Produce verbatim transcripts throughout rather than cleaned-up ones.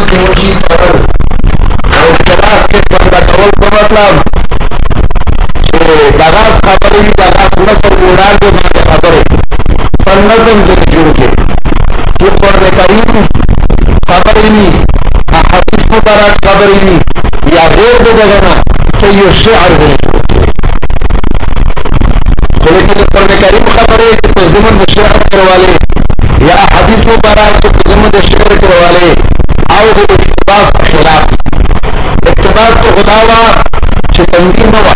कोशी कवल और इख्तिलाफ के बंदा कवल को मतलब दगास खबर ही दगास नसल उड़ा के बात खबर पर नजम के जुड़ के ये कुरान करीम खबर ही नहीं हदीस मुबारक खबर ही नहीं या गैर दे जगना तो ये शेर है लेकिन कुरान करीम खबर है कि ज़िमन में शेर करने वाले या हदीस मुबारक के ज़िमन में शेर करने वाले आओ वो इख्तिबास के खिलाफ इख्तिबास को खुदावा चितंगी नवा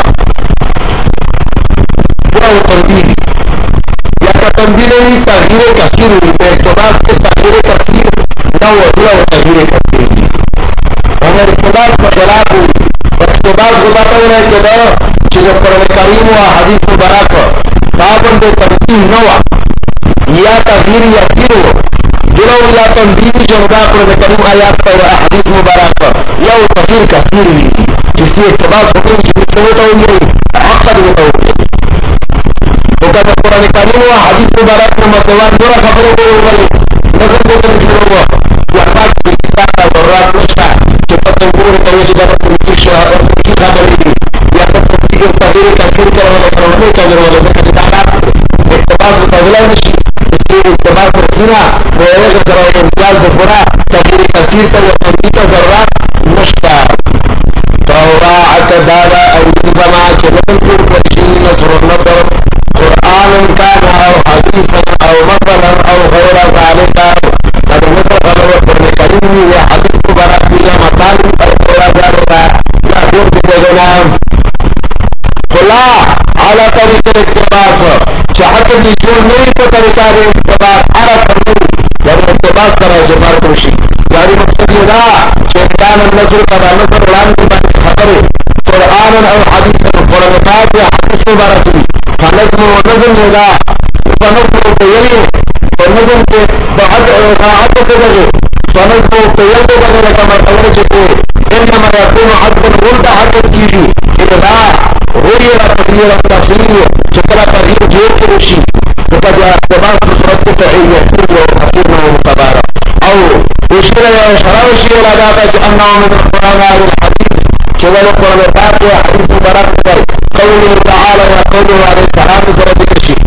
पूरा वो तंबीर या का तंबीर नहीं तगीर कसीर हुई तो इख्तिबास के तगीर कसीर न वो पूरा वो तगीर कसीर अगर इख्तिबास का खिलाफ हुई इख्तिबास बताता हुआ है कि जो कुरान करीम व हदीस मुबारक बाबन दे तंबीर नवा या तगीर यसीर हो जुड़ो या तंबीर जो होगा कुरान करीम आयात पर हदीस मुबारक या वो तगीर कसीर हुई जिससे इख्तिबास होगी जिससे होता हुई अक्सर होता हुई तो कहते कुरान करीम व हदीस मुबारक में मसवान पूरा खबरों को वाले नजर को कर जुड़ो हुआ या बात की किताब का जरूरत नशा जो पत्तों पूरे तरह से जब उनकी शहर उनकी खबर ही या तंबीर तगीर कसीर करने वाले करने का जरूरत है कि दादा इख्तिबास मुताबिला नहीं इसलिए इख्तिबास रसीना वो एक जरा इम्तियाज जो पूरा तगीर कसीर का वो तंबीर का जरूरत नशा तौरात दादा और जमा के नजर को बशीर नसर नसर कुरान का और हदीस और मसला और गैर ज़ालिक और नसर खबर कुरान करीम या हदीस मुबारक या मताल पर थोड़ा जाएगा या दूर देगा नाम खुला आला तरीके इख्तिबास चाहत भी जो नहीं तो तरीका है इख्तिबास आला तरीके जब इख्तिबास करा जो बार कोशी यानी मकसद ये था शैतान नसर का नसर लान की बात खबर कुरान और हदीस कुरान पाक या हदीस मुबारक की नज़्म व नज़्म होगा नज़्म को यही तो नज़्म के बहुत राहत के जगह तो नज़्म को यही करने का मतलब है कि इनमें यकून हद उल्टा हद कीजिए इल्ला हुआ तगीर तस्लीम जितना तगीर जो के रुशी तो का जो इख्तिबास सूरत को है यसीर व हसीर व मुतबारक और इसमें शरावशी लगा था कि अन्ना में कुरान और हदीस केवल कुरान पाक या हदीस मुबारक पर कौल ताला या कौल अलैहि सलाम से ذکر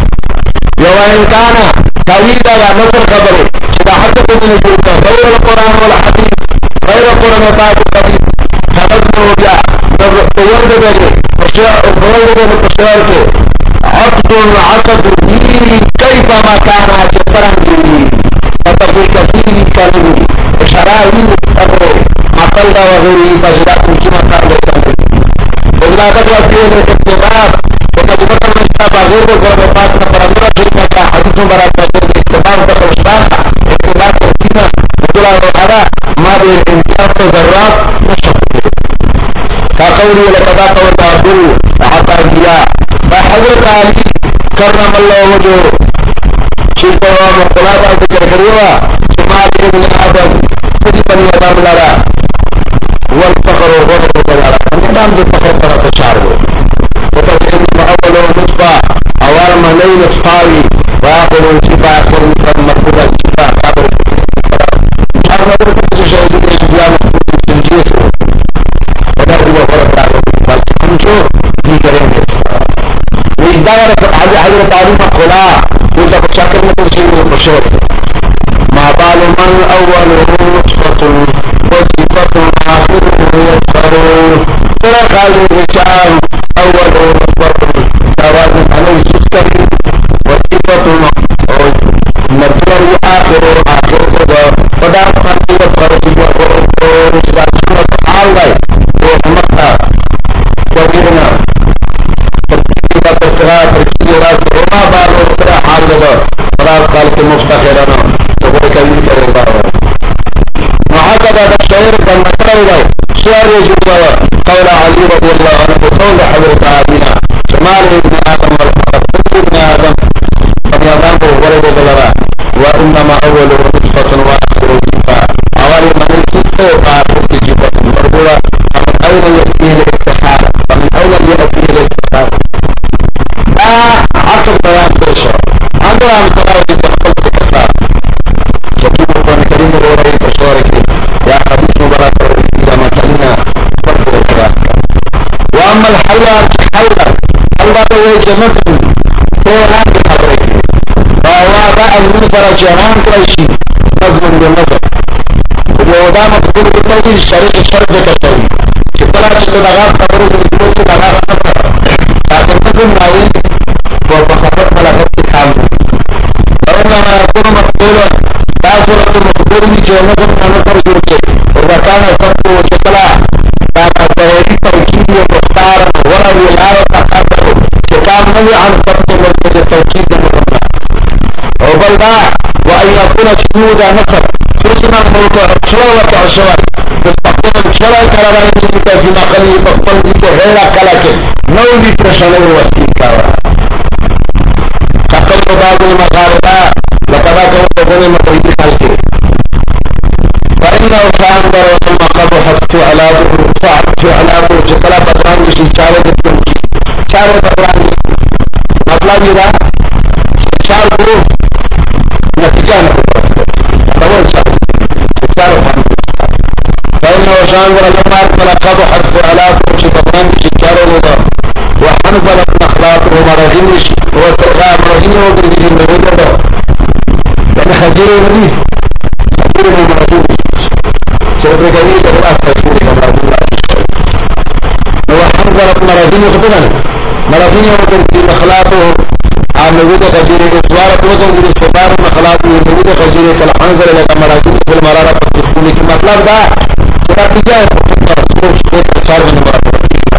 यौन काना तवीद या नसर खबर है हद को नहीं जोड़ता गैर कुरान वाला हदीस गैर कुरान पाक हदीस हदीस में हो गया जब तैयार हो गए अशयार और बोल गए अशयार के अक्दुल अकद ही कई पामा काना जसरंगी तभी कसीर कलमी शराई और अकल का वगैरह बजरा उनकी मकान लेता है बजरा का जो है इख्तिबास तो मजबूत मस्ता बागों को घर में बात का परंपरा शुरू का हदीस मुबारक का जो इख्तिबास का प्रश्न इख्तिबास का सीना मुद्रा वगैरह मादे इम्तियाज का जरूरत मुश्किल का कौली लकदा कौल अबू आता दिया बहज़रत अली करम अल्लाह वजह शिल्प व मुक़लादा ज़िक्र करिएगा शुमार इब्न आदम सदी बनी आदम लड़ा वल फखर व गदर बजारा नाम जो फखर तरह से चार हो तो इन अव्वल नुतफा अवाल महलई नुतफाई व आखिर शिफा आखिर इंसान मकबूल शिफा काबिल चार नंबर से जो शहीद के शिया में जिस हो बदर दिया फर्क रहा है समझो जी करेंगे इस दायरे से आगे हजरत आली का खुला उनका चक्कर में कुछ नहीं बशर मा बाल मन अव्वल नुतफतुन व सिफतुन आखिरुहु यस्फरू तरा खाली विचार अव्वल नुतफतुन दवाज भले सुस्करी व सिफतुन और मतलब आखिर आखिर को पदार्थ शांति का फर्क और इसका सूरत हाल है वो समझता सगीरना का तरकरा तरकी रास रोमा बार और तरह हाल लगा पदार्थ काल के मुफ्तखिराना तो वो कहीं करेगा वहां का दादा शहर का मसला हुआ शेर जुड़ा कौल अली रज़ी अल्लाह अन्हु कौल हजरत आमिना शमाल इब्न आदम वल फखर इब्न आदम बनी आदम को वलद लगा व इन्नमा अव्वल नुतफतुन व आखिरु शिफा अवाल मन सुस्तो आखिर की शिफा मरबूला हम अवल यती है इत्तिहाद हम अवल यती है इत्तिहाद आखिर बयान पेश है अंदर हम सवाल की तफसील के साथ जब भी कुरान करीम में हो रही मशवरे की या الحول حول الله وجه مثل تولان بخبرك فهو بقى المنفر جهان كريشي نظم بالنظر ووضع مقبول بالتوجيه الشريك الشرف كالتوجيه شكرا شكرا لغاز خبره بالتوجيه لغاز نصر لكن نظم ناوين وبصفت ملكت الحامل فإنما يكون مقبولا لا صورة مقبول جو نظم نصر جوجه وإذا كان صدق وشكرا كان سيدي توكيد ومختارا ولا ولاية تقاطر شكام نوي عن صدق ومجد التوكيد نظمنا وبلدا وأن يكون شهود نصر حسنا موقع شوى وشوى مستقبلا شوى كرامين في نقله بقبل ذكر غير كلاك نولي برشانه وستيكا تقل بعض المغاربة لكذا كون تزني مطريد خلقه فإنه فاندر ولما قبحت علاقه فعلت علاقه جكلا بدران بشي چاره دکن کی چاره بدران مطلب یہ رہا چار کو نتیجہ نہ چار فإنه فاندر لما قبحت علاقه بدران بشي چاره لدا وحنزلت نخلاقه مرغنش وترغى مرغنه وبرغنه مرغنه لأن خجيره مني خجيره مرغنه سوف جميل الأسفل كما أقول الأسفل وحنزلت مرغنه خطبنا مرغنه وبرغنه نخلاقه عن وجود خجيره إسوارة وجود السبار نخلاقه وجود خجيره كالحنزل لك مرغنه في المرارة تخوني كمطلب ده سبا تجاه رسول شكوت الشار من مرغنه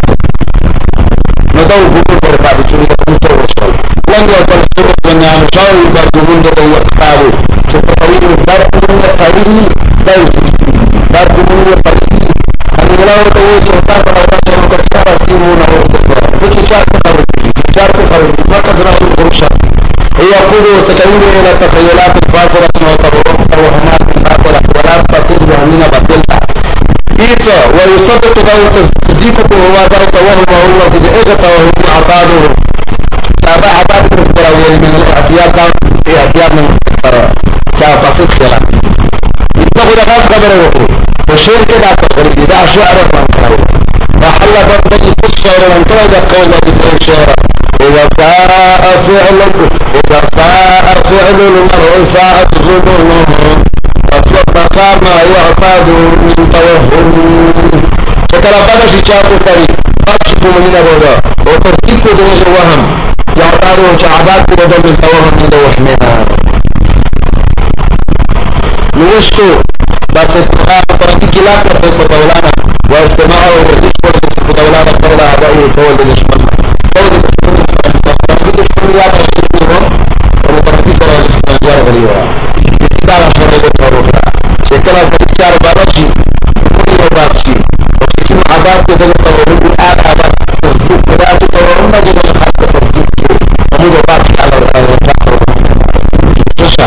ندور بطول برباد جريد كنتر وصل لن يصل السبب ونعم شاوي بردمون ده وقتابه كفتوين بردمون قريب دوزي بردمون قريب أن يلاو دوي جنساس الأوراش المكسارة سيمونه فكي شارك خرج شارك خرج مركز رأي الغرشة يقول سكرين إلى التخيلات الباطلة وتوهمات الباطلة ولا تصير بهمنا بدلتا إيسا ويصدق ذلك تصديقه هو ذلك وهم هو صدقه وهم عطاده تابع عطاده مستقرى من الاعتياد اعتياد من مستقرى كبسيط خلاف يستغل غاز خبره وقوي وشير كده أصغر إذا شعر من كره وحل بطني قصر من كره إذا قول لديه شعر إذا ساء فعل إذا ساء فعل المرء ساءت ظنونه أصبح ما يعتاد من توهم شكرا بدا شيشاق سري أشب من الهدى وتصديق دون الوهم يعتاد شعبات بدل من توهم من وهمنا نوشتو بس اتقاء طرقي كلاك وسيق دولانا واستماعه وردشو وسيق دولانا قول أعضائي قول للشمال قول للشمال طرقي للشمال يا تشكيله ومطرقي سرى للشمال يا غليوة ستار شرعي بطروبنا شكرا سريشار بارشي كل بارشي وشكرا عذاب كده لطورون بالآد عذاب تصديق كده تطورون ما جدا لخاصة تصديق ومو بارشي على الرحمة جشا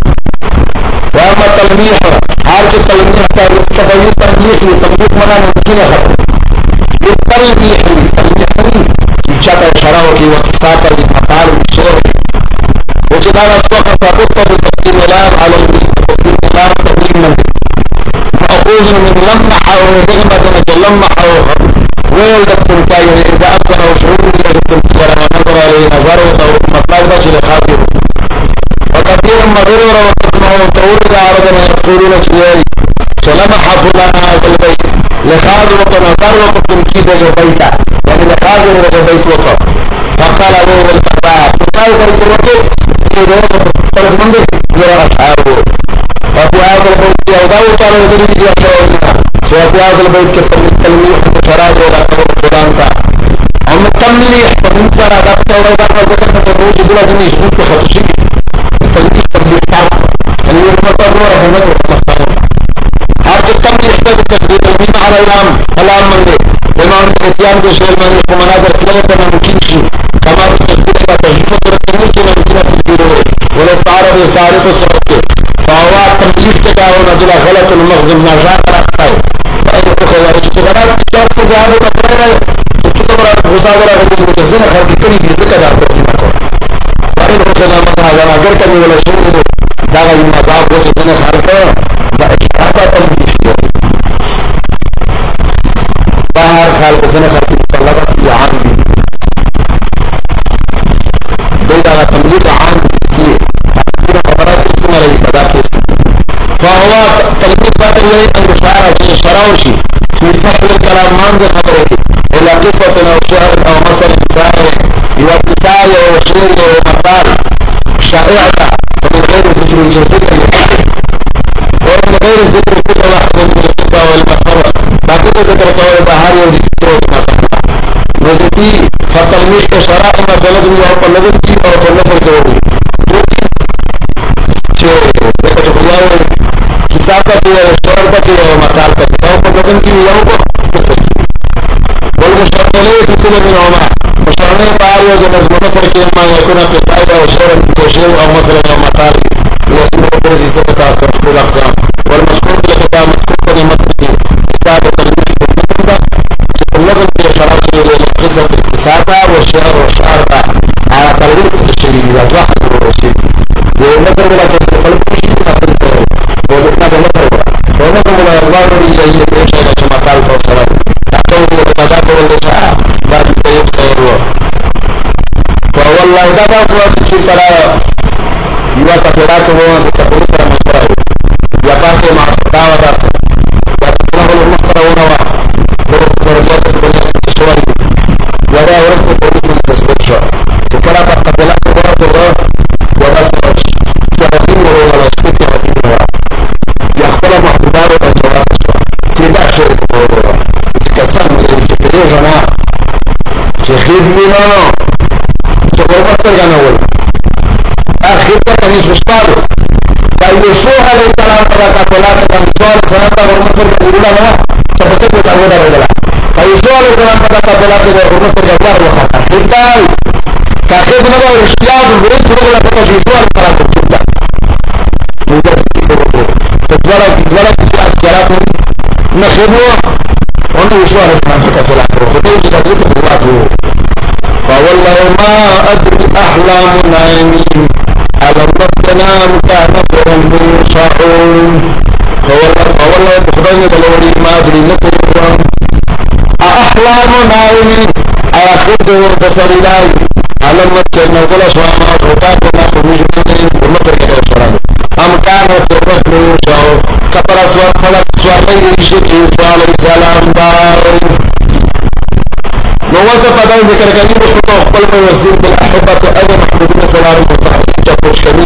وأما التلميح حالة التلميح تسوي تلميح لتلميح منا ممكن خطر للتلميح التلميح شكا شراوكي وكساتا للمقال والشعر وجدان أسوق ثابت بتقديم الآن على تقديم الآن تقديم من مأخوذ من لمحة ونغمة لمحة ويل دكتور كاين إذا أبصر وشعور دكتور كاين نظر عليه نظره مطلب بشر خاطر وكثيرا ما ضرر وقسمه وتورد عرضنا يقولون شيئا فلمح فلان هذا البيت لخاذر ونظر وتنكيد البيت يعني لخاذر البيت وقف فقال له الكفاء فقال فرق الوقت سيدنا فرق من يرى أشعاره وفي هذا البيت يوضعه تعالى ودريد يشعرنا وفي هذا البيت كالتلميح وشراد ولا كبر القرآن أما التلميح فالإنسان هذا فتوضع وذكرنا تروج بلا زميش نتو خطشي التلميح تلميح تعالى يعني يرمى نورة هناك ومختارون هذا التلميح تلميح تلميح على الأم الأم من ذلك ومن الاتيان بشيء من المناظر ثلاثة ممكن شيء كما تشبه تجربة التلميح ممكن تديره والاستعارة باستعارة الصورة فهو التمليك تداون أجل غلط المغزم نجاح رأيه فإن أخوة اشتغلات تشارك زهاد مطرينة تكتبر غصابرة غريب مجزنة خلق كني جزيكا دار ترسينكو فإن أخوة مطرها ما قرتني ولا شيء داغا يمضاق وجزنة خلقه بأشتغلات تمليك ظاهر خلق زنة خلق مصلقة سياح يوا تلميذ باطل يلي أن يشعر في شراوشي في فحل الكلام مانذ خبرك إلا قصة أو شعر أو مثل سائر يوا قصاية وشعر ومثال شائعة ومن غير ذكر الجنسية ومن غير ذكر كل واحد من القصة والمسألة لكن ذكر كوال بحار يوجد وذكي فتلميذ كشراء ما بلد يوم فلذن كي أو فلنفر كوالي ذكر خلال كسابة وشعر ومثال يوم فلذن كي يوم فلنفر والمشتغلين في كل منهما مشتغلين طارئ وجنزم نصر كما يكون قصائد وشعر وشعر أو مثل أو مثال يسمى برزي سبتا سرشق الأقسام والمشكور لكتا مسكور لمدنه كسابة تلميذ في النظم في شراشي لقصة الكسابة والشعر والشعر على تلميذ التشريع الواحد والرشيد والنظر ولا تقبل شيء ما تنسى وذكنا بالنظر والنظر ولا يرضى لي يجي شيء كما قال فوسرا تقول وتذاكر الاشاعة بعد التيب سيروه فوالله إذا بأسوا تكيل ترى يوا تفراك هو تقول سر مصره يقاك مع سداوة داسة وتقنه المصره ونوا ورجات البنية تشوالي ودا ورس البوليس من تسبتشا تكرا تقبلات ورس الله ورس سيارتين وهو الاشتك وفيه يخبر محبوبات الجواب سيدا شيء وهو يتكسر من الجبريل جماعة شخيب مينانو شخور مصر جانوال آخر تكنيش مشتالو فيشوه عليه السلام فلا تقولات تنشوه السلام تقول مصر جانوال لها سبسك وتعود على فيشوه عليه السلام فلا تقولات تقول مصر جانوال وخطا آخر تاي كاخر نبا اشتياض البريد بلغلا تكشيشوه عليه السلام تقول مزد كيسي بطول تدولا تدولا كيسي أسكرات نخبوه وانه يشوه عليه السلام فلا تقولات تقول تقول فوالله ما أدري أحلام نائمين على النام كان فرن يشعون فوالله فوالله بخبرني بلوري ما أدري نقول أحلام نائمين على خده بصريلاي على المتشل نزل شواما وخطاتنا ومجمعين ومصر كده يشعرون أم كان فرن يشعون كبر أسوار فلك سواري يشكي سوال السلام باي نوصف هذا ذكر كريم بخطوة قلب وزير بالأحبة أيضا محبوبين سلام المتحدين جبوش كريم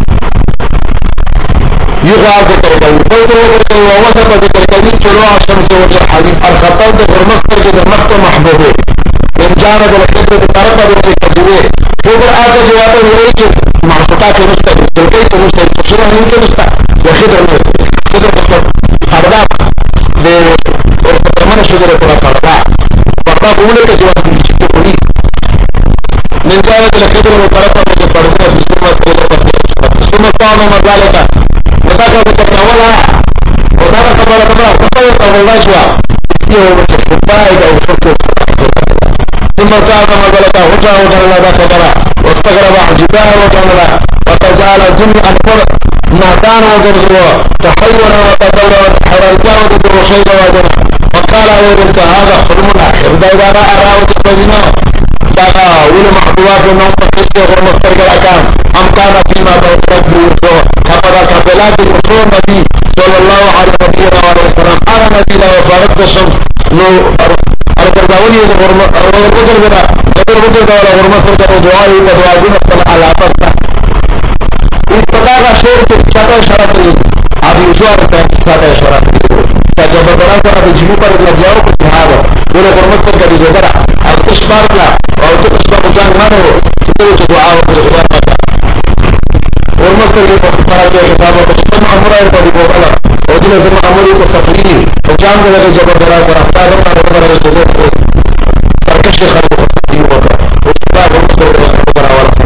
يغى ذكر كريم قلت ذكر كريم ووصف ذكر كريم طلوع الشمس وجه الحبيب الخطاز ذكر مصدر كده مخت محبوبين من جانب الخبرة الطرفة ذكر كريم خبر آتا جوابا يريد معشوقات المستقبل تلقيت المستقبل تفسيرا يمكن مستقبل وخبر المستقبل خبر مستقبل أرداء واستقرمان الشجرة الأرداء أولئك جواب الجبري من جانب الخضر وطرفه من الطرفه في ثم ثم قام مذلك وذكر بتكاولها وذكر قبل قبل تصور قبل نشوى يسيه ومشفائد أو شرط ثم قام مذلك وجه وجه لا خبره واستغرب حجباه وجه وتجعل الجن أكبر ما كان وجرزوا تحير وتدور وتحررجاه وتدور شيء وجنه وقال أولئك هذا حلم الآخر دائما أراه تسجنا دعا ولي محبوبات النوم تقلت ومسترق الأكام أم كان فيما توقف بيوتو كفر كفلات الرسول النبي صلى الله عليه وسلم أنا نبي لا وفارت الشمس لو الكرزاوني الرجل بنا الرجل دولة ورمصر دعائي ودعائي نفسه على أطرق استطاع شيء شاطئ شرطي أبي يشوار ساطئ شرطي تجربة براسة بجميع پر لجاو کو جهاد ولا فرمستر کا دیگر او تشبار لا او تشبار جان مانو سيرو دعاء وخدمت ورمستر کو فرا کے خطاب کو تم امر کو دی بولا او دل سے امر کو سفری جان کو جب براسة اختار اور پر سرکش خلق کو ہوگا او فرمستر کو برا والا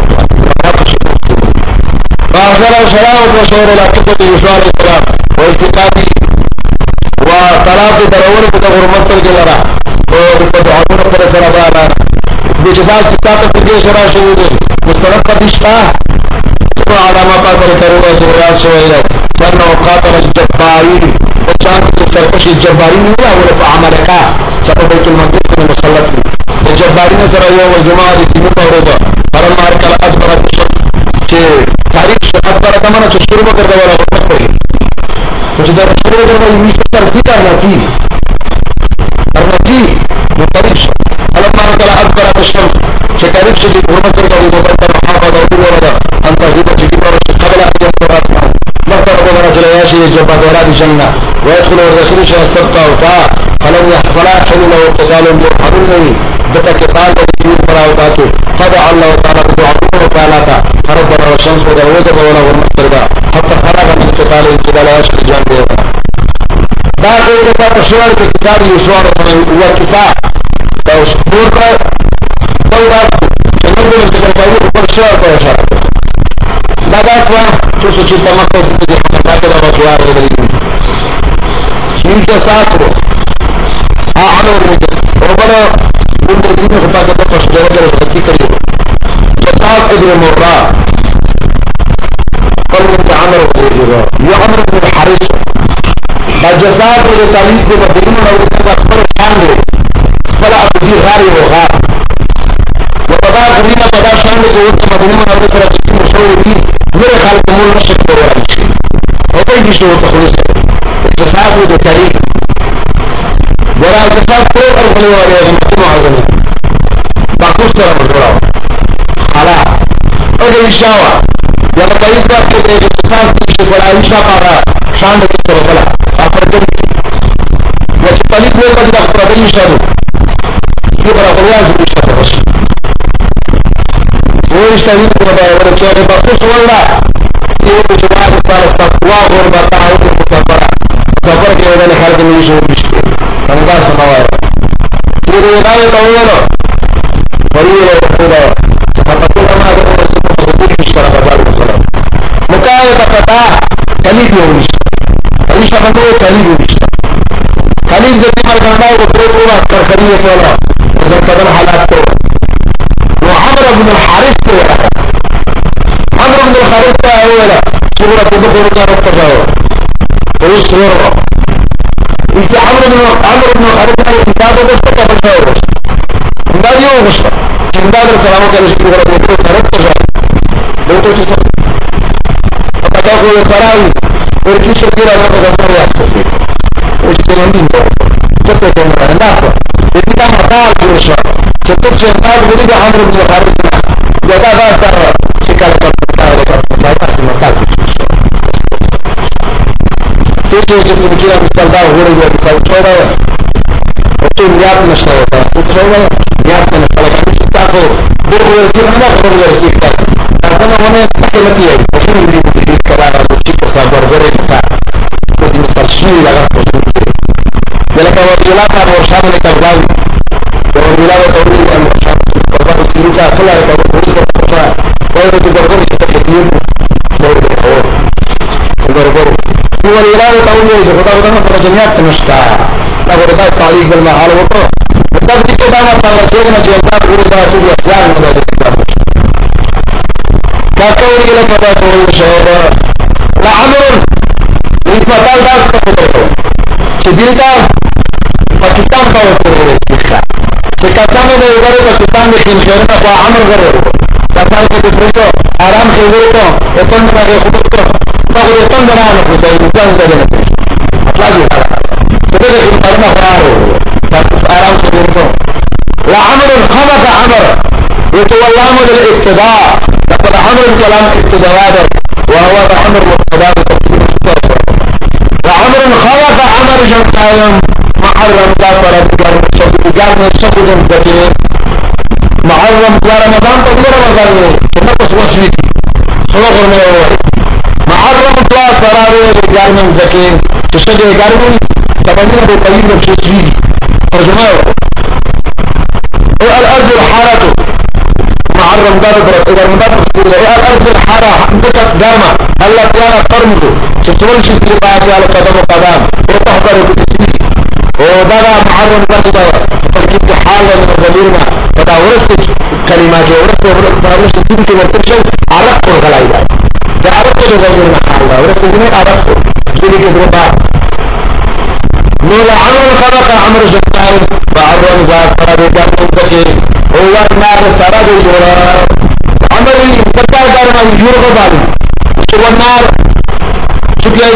فاخر شراء وشور الى قصة يشوع عليه السلام واستقامه وطلاق درول بتغور مستر جلرا ودعونا پر سرابانا بجدال كتابة سجي شرا شهود مسترق قدشتا سنو علامة قاتل كروه سريات شوئلة فانه قاتل الجبارين وچان سرقش الجبارين هو أولا عملكا سبب بيت المقدس من المسلط الجبارين سر يوم الجمعة لتنو قورده فلما أركال أكبر الشمس چه تاريخ أكبر كمانا چه شروع بكرده ولا مسترين وجدار الشروط ما يمشي ترتيب النفي النفي مقريش فلما طلع أكبر الشمس شكاريب شديد ورمسر قوي وقدر محافظة ورد أن تغيب شديد قبل أن يمترات مقدر ربنا رجل ياشي يجبه وراد الجنة ويدخل ودخل شيء السبقة وطاع فلم يحفلا حلو له وقتال يرحمني دتك قال وكبير براوتاته خضع الله تعالى بدعوه وقالاتا ربنا والشمس ودروجة ولا ورمسر حتى فرغ من قتال الجبال ياشي الجان ديوتا دا کوئی کسا پشوار کے کساری یشوار سمیں ہوا کسا دا دور پر کوئی راست چنزل میں ذکر کری اوپر شوار پر اشارہ کرتا دا سوا تو سچی تمکہ زندگی حمدہ کے دعوت وار ہے بلی شیر کے ساس ہو آعمل مجلس اوپر بندر دین خطا کے تو پشوار کے غلطی کری ہو جساس کے دل مرہ قلب کے عمر ہو جگہ یہ عمر بن حارث الجزاء والتعليق بمدينة ولكن أكبر شانه فلا أبدي غاري وغار وقضاء غرينا قضاء شانه قوة مدينة ولكن أكبر مشهورين मेरे ख्याल को मूल नशक हो रहा है होता ही विषय होता खुलूस है الجزاء والتعليق ولا الجزاء فوق الغلي वाले मक्की मुआज़म बाखुश तरह मजबूरा खाला और ये इशावा या कई बार के देख الجزاء की फला इशा पारा शान के तरह फला أفرجت وتطلق وقد أقربين شادو سيبرا قليان في الشادو بس ويشتغل قربا ورجال بخصوص ولا سيبرا جبال سال السقوى غربا تعود المسافرة سفر کے وجہ خالق میں یہ شعور بشتے انگا سماوائے سيبرا يغاية طويلة وريلة رسولة فقطول أما أدوه رسولة مصدوك بشترى قبال المسلم مكاية فتاة قليل يوم بشترى عيشة بندوه قليل بشترى قليل ذاتي مرغندا وقروب الله سرخرية كولا وزنكدن حالات كولا وعمر بن الحارث كولا عمر بن الحارث كولا شغرة تدخل رجال التجاوة ويش غرة إذا عمر بن عمر بن الحارث انتاد بشتة بشتة انتاد يوم بشتة انتاد السلامة كالش شغرة تدخل رجال التجاوة دوتو جسد فتاكو سراوي وركي شكرا لك غسر يحكي واشترينين ستة كمرة الناس يتكا مطال جرشا ستة جنتاد وريد عمر بن الحارث يدا غاسر شكالة كمرة لك مطال جرشا سيشو جبن كيرا مثال دار غوري مثال شورا وچو نيات نشتا ہوتا ہے اس شورا نيات نشتا لکن کتاسو برغ ورسیق ندا برغ ورسیق تا تاکنا ہونے تحیلتی ہے وشن مدری مدری کرارا چیک سا برغر انسا كنت مثل شيء لغاس بشرك ذلك وجلاتا ورشام لكرزاوي وجلاتا توريد أن ورشام وصف السيروكا كلها لكرزاوي ورشام ويرد الدرغور كتكتير توريد الحوار الدرغور سوى الولاية توريد فتا ودنا فرجنيات تنشتا لغردا التعليق بالمحال وطو وتبدي كداما تغرشيغنا جيلتات وردا توري أحيان مدى الكتاب كاكوري لك دا توري شعور لعمر اس مطال داس کا خطر ہو کہ دل کا پاکستان کا وقت ہے اس کا سکاسان میں ادھر پاکستان میں خیم خیرنا کو عمر کر رہے ہو کاسان کے دوسرے کو آرام سے ہوئے کو اتن بنا کے خود کو بغیر اتن بنا نہ ہو سکے انسان کا دینا اطلاع جو تو دے خیم خیرنا کو آ رہے ہو تاکہ آرام سے ہوئے کو لعمر خلق عمر يتولى عمر الابتداء لقد عمر الكلام ابتداء وهو عمر مقتدى وعمر خلق عمر جمعاهم محرم لا صلاة جارنا الشهود الزكية محرم لا رمضان تقول رمضان كما تصوى سويتي صلى الله عليه وسلم محرم لا صلاة جارنا الزكية تشجع جارنا تبنينا بالقليل بشي سويتي ترجمة الأرض الحارة محرم دار برد إذا رمضان تقول الأرض الحارة عندك جامع الله تعالى ترمز تسول شيء في بعض على قدم وقدم وتحضر بتسميس ودارا محرم برد تركيب حالة من ضميرنا فتاورست كلمات ورست ورست تيجي كمرتشل عرق الغلاء ده ده عرق ضميرنا حالة ورست جميع عرق تقولي كده بعض نولا عمر خلق عمر جبتان بعرم ذات سرابي جارم زكي هو النار سرابي جورا عمر فتاة دارما يجور غبالي شو النار شكلها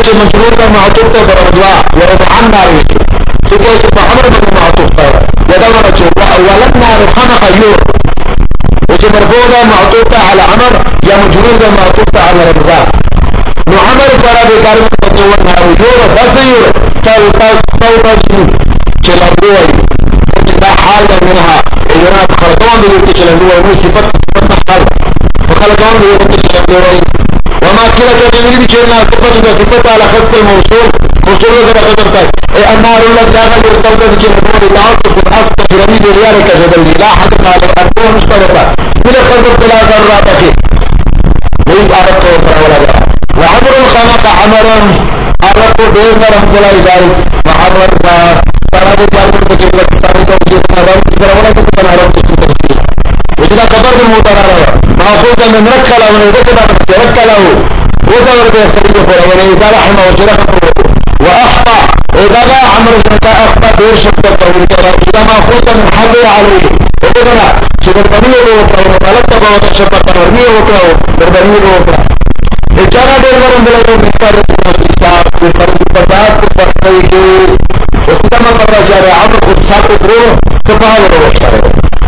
چې مجرور د معطوف ته برابر ورفعن نار سکه چې په امر باندې معطوف ته یدا ورچ ولن نار خنق یور چې مرفوع ده معطوف ته على امر یا مجرور ده معطوف ته على رمضان نو امر سره د کار په تو نار یور بس یور تل تل تل چې لګوي چې دا حال منها اجنا خلقون دي چې لګوي نو صفت صفت حال خلقون دي چې لګوي وما كلا تجري جنا صفت صفت على خص الموصول موصول ده قدر تاي النار التي داخل التوبه جنبه تعصب الاصل جريد ريالك جبل لا حد على الارض مشتركه الى قدر بلا ذراتك ليس عرفت ولا ولا وعمر خلق عمرا عرفت بين رحمه الله تعالى وعمر صلاه جابر سكين لك صلاه جابر ولا كنت انا عرفت في التفسير وجد خبر المترارة مأخوذ من ركله ونذكر ركله وذكر بيسريه فلو إذا لحم وجرح وأخطأ إذا لا عمر زنكا أخطأ دير شكتر إذا مأخوذ من حبه عليه وإذا شبه البنية بوكرا وملكت بوكرا شبه البنية بوكرا والبنية بوكرا إجانا دير ورم بلده مكتر الإسلام بالفرد الفساد بالفرقائك وستما قرر جاري عمر قدسات قدرون تفاهم وشاره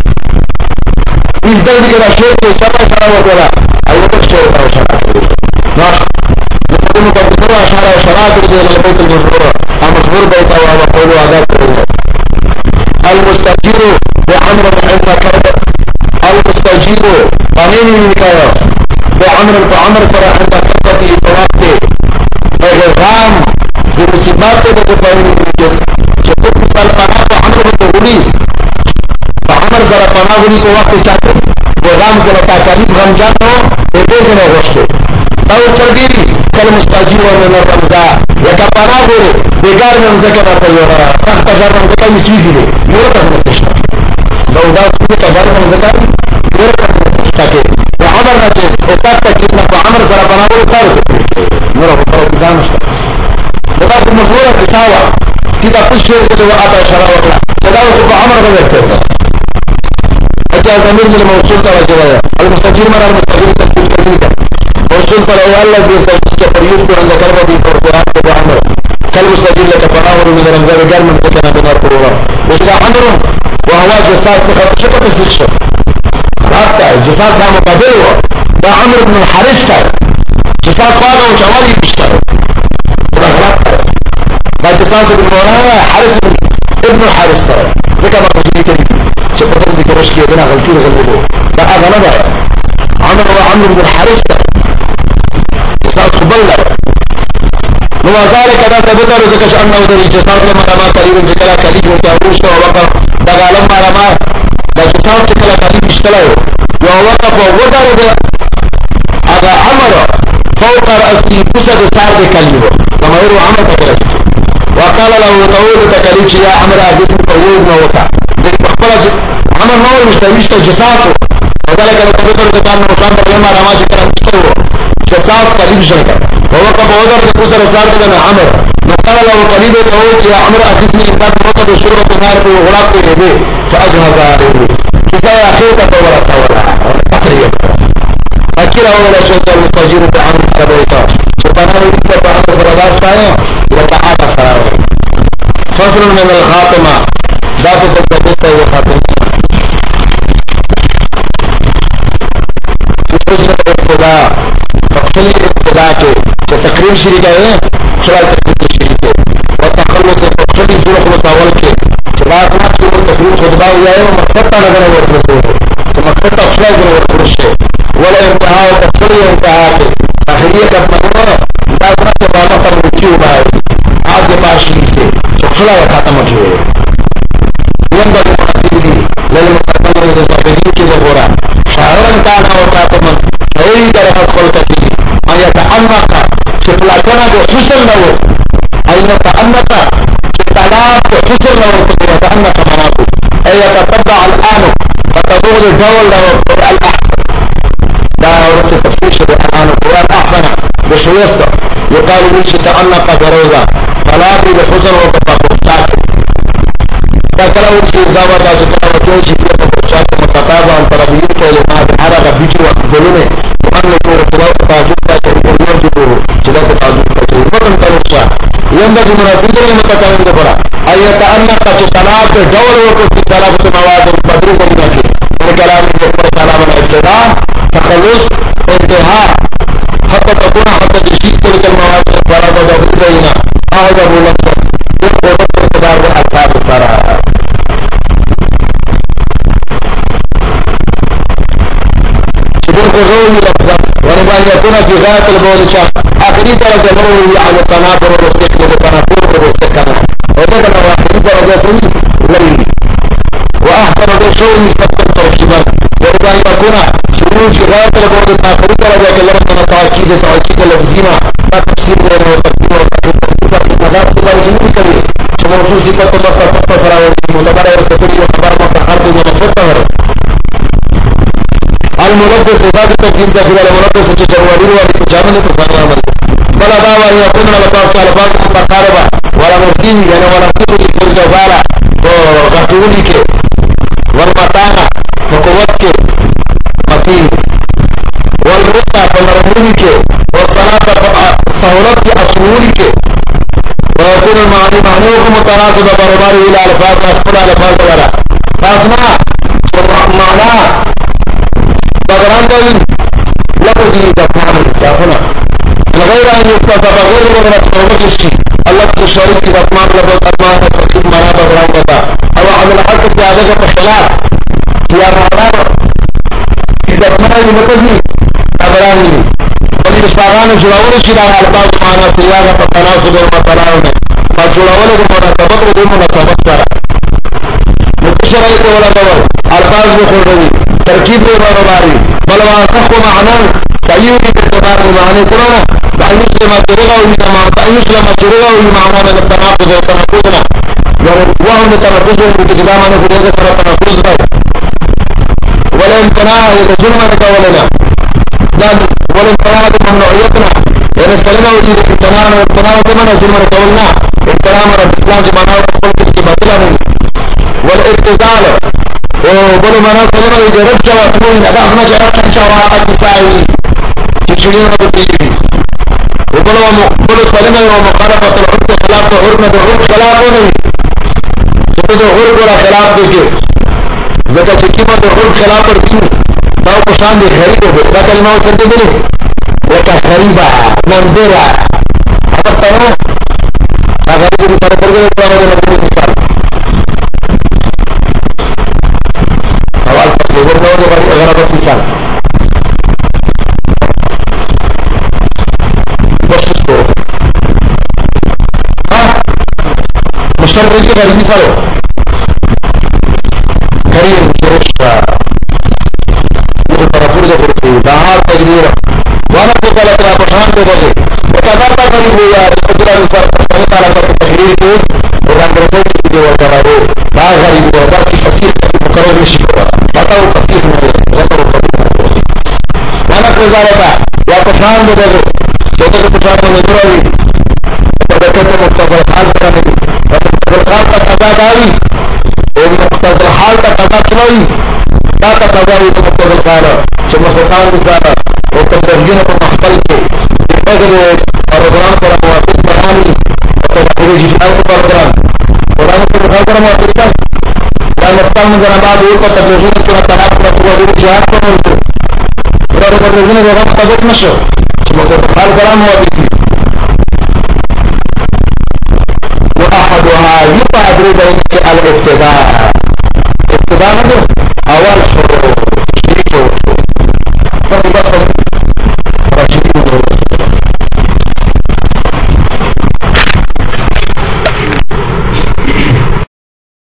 إذا ذكر الشيء شرع شرع وكذا أيضا الشيء شرع نعم نقول مقدسة شرع شرع كذا للبيت المشهور المشهور بيت وقول هذا المستجير بعمر عند كرب المستجير قانين الكايا بعمر بعمر سرع عند كربتي بوقته غام بمصيبات بتقبلين شوف مثال قناة عمر بتقولي عمر زرا پناهونی کو وقت چاہتے وہ غام کے لتا قریب غم جانو وہ دے دینے غشتے تو سردیری کل مستاجیر و من رمضا یکا پناہ گورے بیگار میں مزکر رہتا ہے سخت اگر مزکر مسویزی دے مورتا سمتشتا تو دا سمجھے کہ اگر مزکر مورتا سمتشتا کہ وہ عمر نچیز احساس تکلیف نفو عمر زرا پناہ گورے سارو مورا خطر اتزامشتا ودا کو مشہور قصاوہ سیدھا کچھ شیر کے لئے آتا شرع وقلا جدا وہ عمر غزر کرتا ضمير للموصول ترجمه المستجير من المستجير تفصيل كثيرا موصول ترى الذي يستجير فريق عند كلمه في القران بعمر كالمستجير لك تناول من رمزان قال من سكن بنار قرار وشلا عمر وهو جساس تخط شكه تسيخ حتى جساس ها مقابل ده عمرو بن الحارث جساس قال وجوالي بيشتغل ده غلط ده جساس بن مولانا حارث ابن الحارث ذكر ما كان كده شبه ذكر رشكي بنا غلطي غلطي ده اغلى ده عمر وعمر بن الحارث جساس قبل وذلك ده ذكر ذكر انه ده جساس لما ما تقريبا ذكر كلي وتاوش ووقع ده لما رمى ده جساس ذكر كلي بيشتغل ووقف وودر ده هذا عمر فوق راسه قصد سار كلي كما يروى عمر تكلم وقال له طول تكليش يا عمر اجسم طويل ما وقع عمر نور مشتويشت جساسه وذلك ذكر ذكر انه كان لما رمى ذكر مستوى جساس قليل شركه ووقف وودر قصد سار ده عمر وقال له قليل طويل يا عمر اجسم امداد وقت شربة النار وغلاق به فاجهز عليه كسا اخير تطور سولا تقريبا فكر ولا شيء المستجير بعمر كبيتا شطانا يبقى بعمر فراداستا وتعالى سراره فصل من الخاتمة ذات سبقته وخاتمة فصل الابتداء فصل الابتداء تقرير شريكة خلال تقرير شريكة والتخلص فصل يزول خلص اول كي خلاص ما تشوف تقرير خطباء وياه ومقصد تانا غنى ورخلصه فمقصد تخشلا غنى ورخلصه ولا انتهاء تخشل انتهاء تخرية كبنى لازم تبانا تموتيو باي آز باشي سے چکشلا وخاتم کیے ينبغي المحاسبين للمقدمين للمتابعين كده غورا شاعرا كان وكاتما فإن درس خلقك أن يتعمق شبلاتنا بحسن له أن يتعمق شبلات بحسن له ويتعمق مناطق أن يتتبع الآن فتبغض الدول له الأحسن لا ورث التفسير شبه الآن القرآن أحسن بشويسته يقال ليش يتعمق جروزا فلا بحسن وتفاقه شاكر فكلا ورشي إذابة دا جتنا وكيوشي بيئة بشاكر متقابة عن طربيين كلمات حرق بيجي وقبلونه وأن يكون تلاو تاجوب تاجوب يرجبه جلال تاجوب تاجوب وقم ينبغي مناسبة المتكلم دفرا أن يتأنق طلاق دور وقف في ثلاثة مواد مدروسة لك من كلام كلام الابتداء تخلص انتهاء حتى تكون حتى تشيك تلك المواد الثلاثة مدروسة هنا هذا هو لفظ يقول اقتدار بالألفاظ الثلاثة شبه الغول لفظا ولما أن يكون في غاية البول شاء آخري درجة نروي عن التنافر والسكن والتنافر والسكن وذكر آخري درجة سوي غيري وأحسن بالشغل يستقبل تركيبا وإذا أن يكون شروع في غاية البول آخري درجة كلمة من التأكيد تأكيد لفظنا ما تفسير غيره وتقديم وتقديم مدارس الله جنوب كبير شموسو صفة الله تتصل ومدبر يستطيع وخبر متحرد ومصدر ورس الملبس إذا تقديم داخل الملبس الجواري والجامل بصنع عمل بل دعوة أن يكون لبقاء شالبات متقاربة ولا مفتين يعني ولا سيطري كل جوارة وغطولك والمتانة وقوتك متين والرقة فالرمولك والصلاة سهولتك أسهولك ويكون المعنى معنيه متناسبة بربار إلى الفاظ أشكل الفاظ ولا فاسمع معناه بغران دين لفظي زمان ياسنا غير أن يكتسب غير غير توبة الشيء الله تشارك زمان لفظ أمان سكيب منا بغران دتا أو عمل حق سيادة بخلاف يا معنى زمان لفظي بغران ولی مشتاقان جوړول شي د الفاظ معنا سیاغه په تناسب او تناوب په جوړولو د مناسبت او د مناسبت سره متشرعي ولا دور الفاظ بخوروي ترکیب به برابري بل واصح معنا صحیح په اعتبار معنی سره د مسلمه ترغه او د مسلمه ترغه او معنا من التناقض او تناقضنا يعني وهم التناقض بالكلام عن ذلك سره تناقض ده ولا امتناع يتجمع قولنا ده ولا امتناع ممنوعيتنا يعني السلمة وجود امتناع وامتناع زمن جمع قولنا امتناع رب الاسلام جمعنا وقلت في باطلا والارتزال وبلو منا سلمة يجرب جواتمون اداخنا جرب شواء مساوي تشرين ربطيه وبلو بلو سلمة ومقارفة العرب خلاف عرب عرب خلافه تبدو عرب ولا خلاف دیکھے ذکر چکیمت عرب خلاف ورکیو تاو پشان دی غریب ہو دا کلمہ سنتے دلو وکا غریبا مندرا اگر تنو غریب مثال سرگل اطلاع وجہ نبی مثال آواز سکتے ورنو وجہ غربت مثال بخشش کو ہاں مشرق کے غریب مثال ہو كريم شرشة متطرفور جفرقي دعال تجدير وانا تقال اتنا پشان دے بجے وقدارتا قریب ہویا قدرہ نصر پشانی تعالیٰ کا تحریر کے وقان درسے کی جو وقرارو دا غریب ہوا بس کی قصیر مقرر نشی ہوا پتا وہ قصیر ہوئے وقت وہ قصیر ہوئے وانا قدارتا یا پشان دے بجے چھوٹے کے پشان میں نظر ہوئی وقت مختصر خال سکنے وقت خال کا قضا داری مختصر حال تا قضا کلوی تا تا قضاوی تا مختصر خالا چه مسلطان بزانا و تبدرگین پا مخبل کے اگر پروگرام سرا موافق برانی و تبدر جیجائی پا پروگرام قرآن پر مخال پر موافق کن یا مستان من جنباد اوی پا تبدرگین پا طلاق پا قوادر جہاد پا ملتو برای تبدرگین روغم قبط نشو چه مختصر خال سرا موافق کی و احدها یطعدری بینک الابتداء ابتداء نده